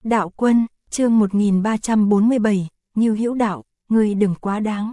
Đạo Quân, chương 1347, Ngưu Hữu Đạo, ngươi đừng quá đáng.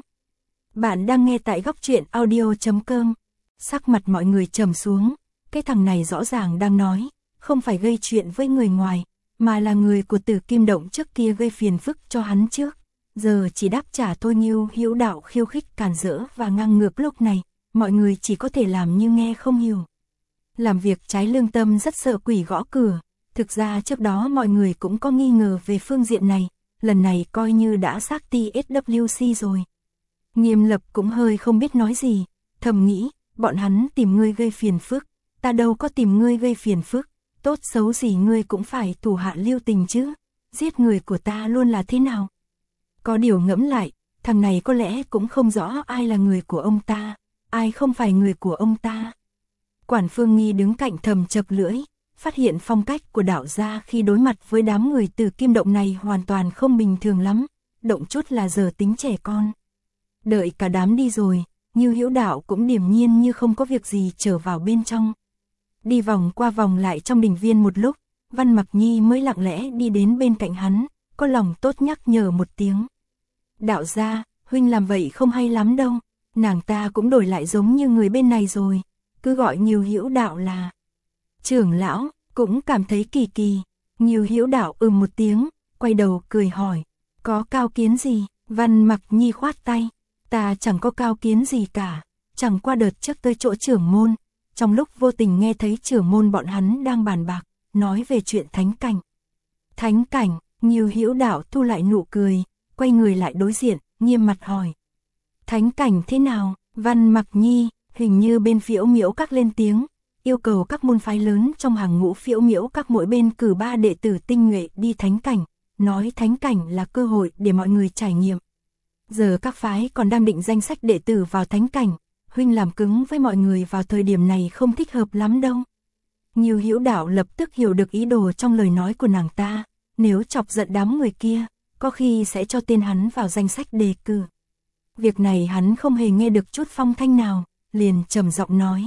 Bạn đang nghe tại góc truyện audio.com. Sắc mặt mọi người trầm xuống, cái thằng này rõ ràng đang nói, không phải gây chuyện với người ngoài, mà là người của Tử Kim Động trước kia gây phiền phức cho hắn trước. Giờ chỉ đáp trả thôi. Ngưu Hữu Đạo khiêu khích càn rỡ và ngang ngược lúc này, mọi người chỉ có thể làm như nghe không hiểu. Làm việc trái lương tâm rất sợ quỷ gõ cửa. Thực ra trước đó mọi người cũng có nghi ngờ về phương diện này, lần này coi như đã xác TSWC rồi. Nghiêm Lập cũng hơi không biết nói gì, thầm nghĩ, bọn hắn tìm ngươi gây phiền phức, ta đâu có tìm ngươi gây phiền phức, tốt xấu gì ngươi cũng phải thủ hạ lưu tình chứ, giết người của ta luôn là thế nào. Có điều ngẫm lại, thằng này có lẽ cũng không rõ ai là người của ông ta, ai không phải người của ông ta. Quản Phương Nghi đứng cạnh thầm chập lưỡi, phát hiện phong cách của Đạo gia khi đối mặt với đám người Tử Kim Động này hoàn toàn không bình thường lắm, động chút là giờ tính trẻ con. Đợi cả đám đi rồi, Ngưu Hữu Đạo cũng điềm nhiên như không có việc gì trở vào bên trong. Đi vòng qua vòng lại trong đình viên một lúc, Văn Mặc Nhi mới lặng lẽ đi đến bên cạnh hắn, có lòng tốt nhắc nhở một tiếng. Đạo gia, huynh làm vậy không hay lắm đâu, nàng ta cũng đổi lại giống như người bên này rồi, cứ gọi Ngưu Hữu Đạo là trưởng lão, cũng cảm thấy kỳ kỳ. Ngưu Hữu Đạo một tiếng, quay đầu cười hỏi, có cao kiến gì? Văn Mặc Nhi khoát tay, ta chẳng có cao kiến gì cả, chẳng qua đợt trước tới chỗ trưởng môn, trong lúc vô tình nghe thấy trưởng môn bọn hắn đang bàn bạc, nói về chuyện thánh cảnh. Thánh cảnh? Ngưu Hữu Đạo thu lại nụ cười, quay người lại đối diện, nghiêm mặt hỏi. Thánh cảnh thế nào? Văn Mặc Nhi, hình như bên Phiễu Miễu Các lên tiếng, yêu cầu các môn phái lớn trong hàng ngũ Phiễu Miễu Các mỗi bên cử 3 đệ tử tinh nhuệ đi thánh cảnh, nói thánh cảnh là cơ hội để mọi người trải nghiệm. Giờ các phái còn đang định danh sách đệ tử vào thánh cảnh, huynh làm cứng với mọi người vào thời điểm này không thích hợp lắm đâu. Ngưu Hữu Đạo lập tức hiểu được ý đồ trong lời nói của nàng ta, nếu chọc giận đám người kia, có khi sẽ cho tên hắn vào danh sách đề cử. Việc này hắn không hề nghe được chút phong thanh nào, liền trầm giọng nói.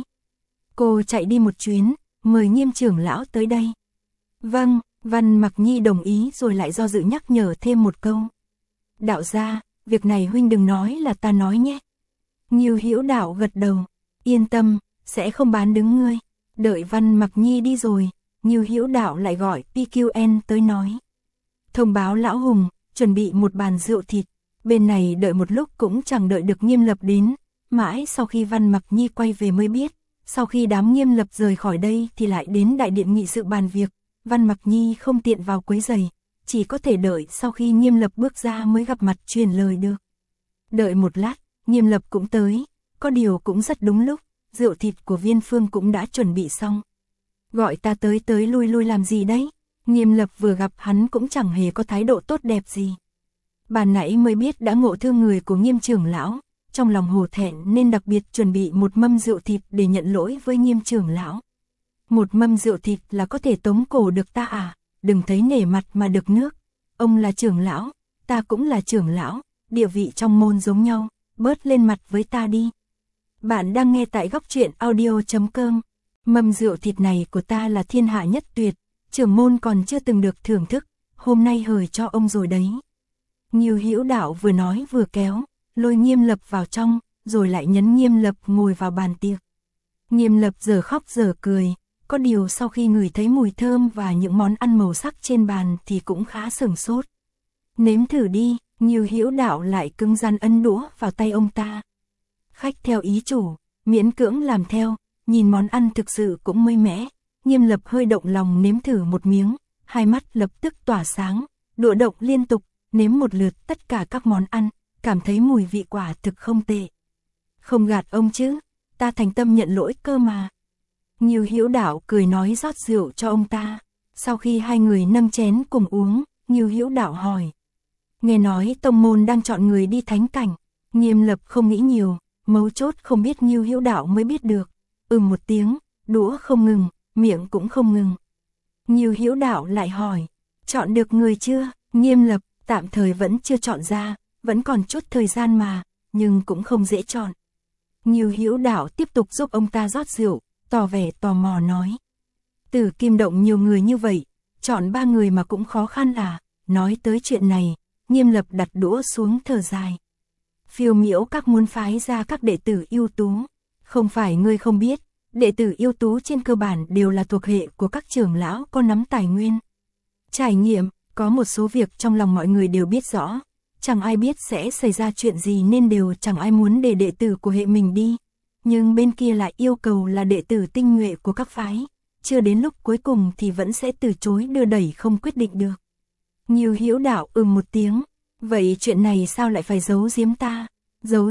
Cô chạy đi một chuyến, mời Nghiêm trưởng lão tới đây. Vâng, Văn Mặc Nhi đồng ý rồi lại do dự nhắc nhở thêm một câu. Đạo gia, việc này huynh đừng nói là ta nói nhé. Ngưu Hữu Đạo gật đầu, yên tâm, sẽ không bán đứng ngươi. Đợi Văn Mặc Nhi đi rồi, Ngưu Hữu Đạo lại gọi PQN tới nói. Thông báo lão Hùng, chuẩn bị một bàn rượu thịt. Bên này đợi một lúc cũng chẳng đợi được Nghiêm Lập đến, mãi sau khi Văn Mặc Nhi quay về mới biết, sau khi đám Nghiêm Lập rời khỏi đây thì lại đến đại điện nghị sự bàn việc, Văn Mặc Nhi không tiện vào quấy rầy, chỉ có thể đợi sau khi Nghiêm Lập bước ra mới gặp mặt truyền lời được. Đợi một lát, Nghiêm Lập cũng tới, có điều cũng rất đúng lúc, rượu thịt của Viên Phương cũng đã chuẩn bị xong. Gọi ta tới lui làm gì đấy? Nghiêm Lập vừa gặp hắn cũng chẳng hề có thái độ tốt đẹp gì. Bà nãy mới biết đã ngộ thương người của Nghiêm trưởng lão, trong lòng hổ thẹn nên đặc biệt chuẩn bị một mâm rượu thịt để nhận lỗi với Nghiêm trưởng lão. Một mâm rượu thịt là có thể tống cổ được ta à? Đừng thấy nể mặt mà được nước. Ông là trưởng lão, ta cũng là trưởng lão, địa vị trong môn giống nhau, bớt lên mặt với ta đi. Bạn đang nghe tại góc truyện audio.com. Mâm rượu thịt này của ta là thiên hạ nhất tuyệt, trưởng môn còn chưa từng được thưởng thức, hôm nay hời cho ông rồi đấy. Ngưu Hữu Đạo vừa nói vừa kéo, lôi Nghiêm Lập vào trong, rồi lại nhấn Nghiêm Lập ngồi vào bàn tiệc. Nghiêm Lập giờ khóc giờ cười, có điều sau khi ngửi thấy mùi thơm và những món ăn màu sắc trên bàn thì cũng khá sửng sốt. Nếm thử đi, Ngưu Hữu Đạo lại cứng rắn ấn đũa vào tay ông ta. Khách theo ý chủ, miễn cưỡng làm theo, nhìn món ăn thực sự cũng mới mẻ. Nghiêm Lập hơi động lòng nếm thử một miếng, hai mắt lập tức tỏa sáng, đũa động liên tục, nếm một lượt tất cả các món ăn, cảm thấy mùi vị quả thực không tệ. Không gạt ông chứ, ta thành tâm nhận lỗi cơ mà. Ngưu Hữu Đạo cười nói rót rượu cho ông ta. Sau khi hai người nâng chén cùng uống, Ngưu Hữu Đạo hỏi. Nghe nói tông môn đang chọn người đi thánh cảnh. Nghiêm Lập không nghĩ nhiều, mấu chốt không biết Ngưu Hữu Đạo mới biết được. Một tiếng, đũa không ngừng, miệng cũng không ngừng. Ngưu Hữu Đạo lại hỏi. Chọn được người chưa? Nghiêm Lập, tạm thời vẫn chưa chọn ra, vẫn còn chút thời gian mà, nhưng cũng không dễ chọn. Ngưu Hữu Đạo tiếp tục giúp ông ta rót rượu, tỏ vẻ tò mò nói. Tử Kim Động nhiều người như vậy, chọn 3 người mà cũng khó khăn à? Nói tới chuyện này, Nghiêm Lập đặt đũa xuống thở dài. Phiêu Miễu Các muốn phái ra các đệ tử ưu tú, không phải ngươi không biết, đệ tử ưu tú trên cơ bản đều là thuộc hệ của các trưởng lão có nắm tài nguyên. Trải nghiệm, có một số việc trong lòng mọi người đều biết rõ, chẳng ai biết sẽ xảy ra chuyện gì nên đều chẳng ai muốn để đệ tử của hệ mình đi. Nhưng bên kia lại yêu cầu là đệ tử tinh nhuệ của các phái, chưa đến lúc cuối cùng thì vẫn sẽ từ chối đưa đẩy không quyết định được. Nhiều Hữu Đạo một tiếng, vậy chuyện này sao lại phải giấu giếm ta? Giấu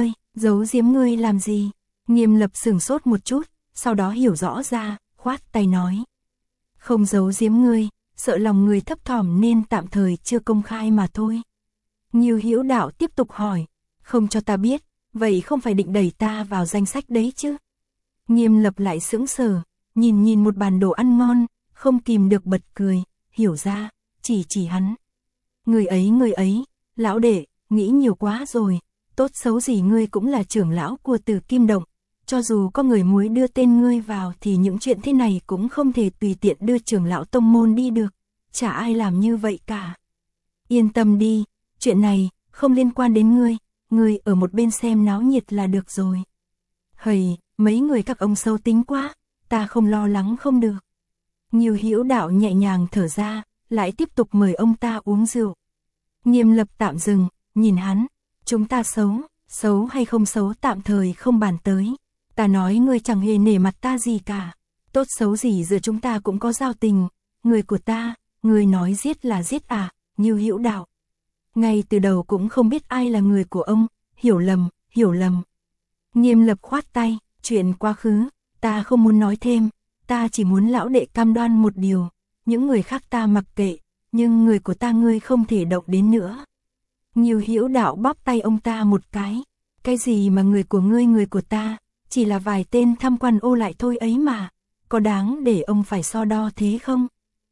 giếm ngươi làm gì? Nghiêm Lập sửng sốt một chút, sau đó hiểu rõ ra, khoát tay nói. Không giấu giếm ngươi, sợ lòng người thấp thỏm nên tạm thời chưa công khai mà thôi. Nhiều Hữu Đạo tiếp tục hỏi, không cho ta biết, vậy không phải định đẩy ta vào danh sách đấy chứ? Nghiêm Lập lại sững sờ, nhìn một bàn đồ ăn ngon, không kìm được bật cười, hiểu ra, chỉ hắn. Người ấy, lão đệ, nghĩ nhiều quá rồi, tốt xấu gì ngươi cũng là trưởng lão của Tử Kim Động, cho dù có người muốn đưa tên ngươi vào thì những chuyện thế này cũng không thể tùy tiện đưa trưởng lão tông môn đi được, chả ai làm như vậy cả. Yên tâm đi, chuyện này không liên quan đến ngươi ở một bên xem náo nhiệt là được rồi. Hầy, mấy người các ông sâu tính quá, ta không lo lắng không được. Nhiều Hữu Đạo nhẹ nhàng thở ra, lại tiếp tục mời ông ta uống rượu. Nghiêm Lập tạm dừng, nhìn hắn, chúng ta xấu hay không xấu tạm thời không bàn tới. Ta nói ngươi chẳng hề nể mặt ta gì cả, tốt xấu gì giữa chúng ta cũng có giao tình, người của ta, ngươi nói giết là giết à? Nhiều Hữu Đạo. Ngay từ đầu cũng không biết ai là người của ông, hiểu lầm. Nghiêm Lập khoát tay, chuyện quá khứ, ta không muốn nói thêm, ta chỉ muốn lão đệ cam đoan một điều, những người khác ta mặc kệ, nhưng người của ta ngươi không thể động đến nữa. Nhiều Hữu Đạo bóp tay ông ta một cái gì mà người của ngươi người của ta, chỉ là vài tên tham quan ô lại thôi ấy mà, có đáng để ông phải so đo thế không?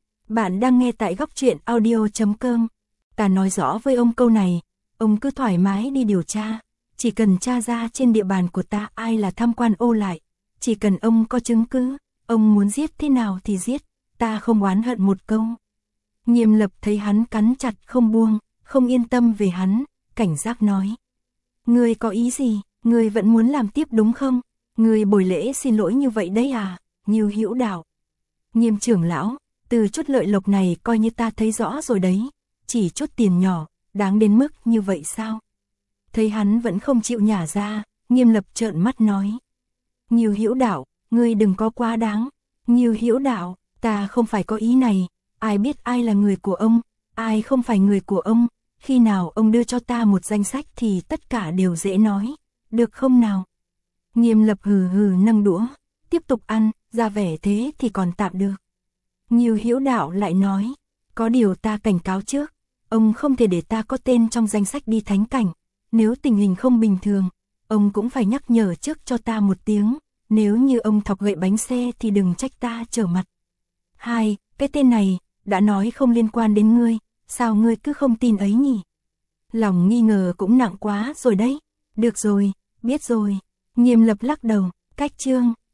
Bạn đang nghe tại góc truyện audio.com. Ta nói rõ với ông câu này, ông cứ thoải mái đi điều tra, chỉ cần tra ra trên địa bàn của ta ai là tham quan ô lại, chỉ cần ông có chứng cứ, ông muốn giết thế nào thì giết, ta không oán hận một câu. Nghiêm Lập thấy hắn cắn chặt không buông, không yên tâm về hắn, cảnh giác nói. Ngươi có ý gì, ngươi vẫn muốn làm tiếp đúng không? Ngươi bồi lễ xin lỗi như vậy đấy à? Nhiều Hữu Đạo. Nghiêm trưởng lão, từ chút lợi lộc này coi như ta thấy rõ rồi đấy, chỉ chút tiền nhỏ, đáng đến mức như vậy sao? Thấy hắn vẫn không chịu nhả ra, Nghiêm Lập trợn mắt nói. Nhiều Hữu Đạo, ngươi đừng có quá đáng. Nhiều Hữu Đạo, ta không phải có ý này, ai biết ai là người của ông, ai không phải người của ông, khi nào ông đưa cho ta một danh sách thì tất cả đều dễ nói, được không nào? Nghiêm Lập hừ nâng đũa, tiếp tục ăn, ra vẻ thế thì còn tạm được. Nhiều Hữu Đạo lại nói, có điều ta cảnh cáo trước, ông không thể để ta có tên trong danh sách đi thánh cảnh, nếu tình hình không bình thường, ông cũng phải nhắc nhở trước cho ta một tiếng, nếu như ông thọc gậy bánh xe thì đừng trách ta trở mặt. Hai, cái tên này, đã nói không liên quan đến ngươi, sao ngươi cứ không tin ấy nhỉ? Lòng nghi ngờ cũng nặng quá rồi đấy. Được rồi, biết rồi. Nghiêm Lập lắc đầu, cách chương.